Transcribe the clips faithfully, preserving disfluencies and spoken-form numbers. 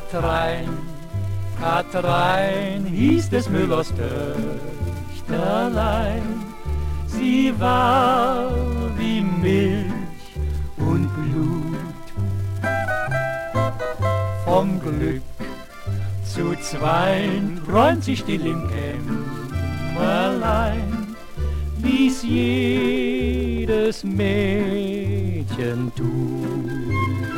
Katrein, Katrein hieß des Müllers Töchterlein. Sie war wie Milch und Blut. Vom Glück zu zweien träumt sie still im Kämmerlein, wie's jedes Mädchen tut.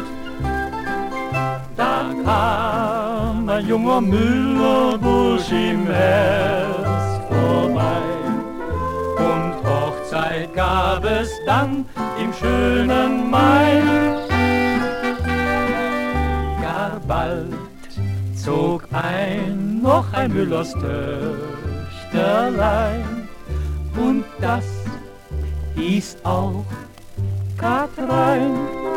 Da kam ein junger Müllerbursch im Herbst vorbei, und Hochzeit gab es dann im schönen Mai. Gar bald zog ein, noch ein Müllers Töchterlein, und das hieß auch Katrein.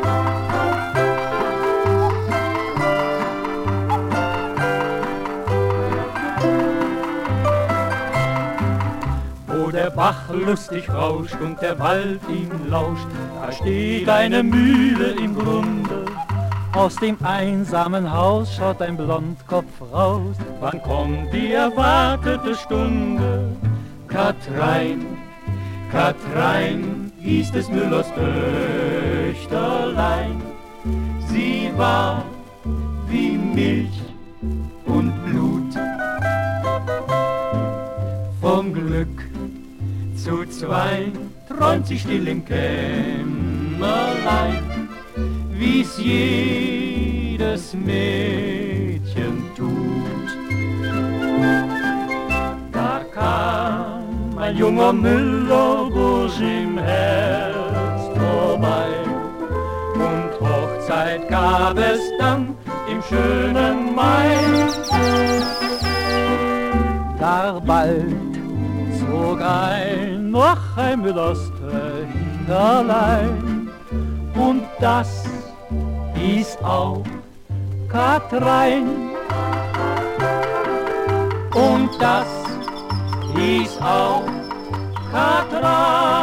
Wo der Bach lustig rauscht und der Wald ihm lauscht, da steht eine Mühle im Grunde. Aus dem einsamen Haus schaut ein Blondkopf raus. Wann kommt die erwartete Stunde? Katrein, Katrein hieß des Müllers Töchterlein. Sie war wie Milch und Blut. Vom Glück zu zwei träumt sie still im Kämmerlein, wie's jedes Mädchen tut. Da kam ein junger Müllerbursch im Herbst vorbei, und Hochzeit gab es dann im schönen Mai. Gar bald zog ein, noch ein Müllers Töchterlein, und das hieß auch Katrein. Und das hieß auch Katrein.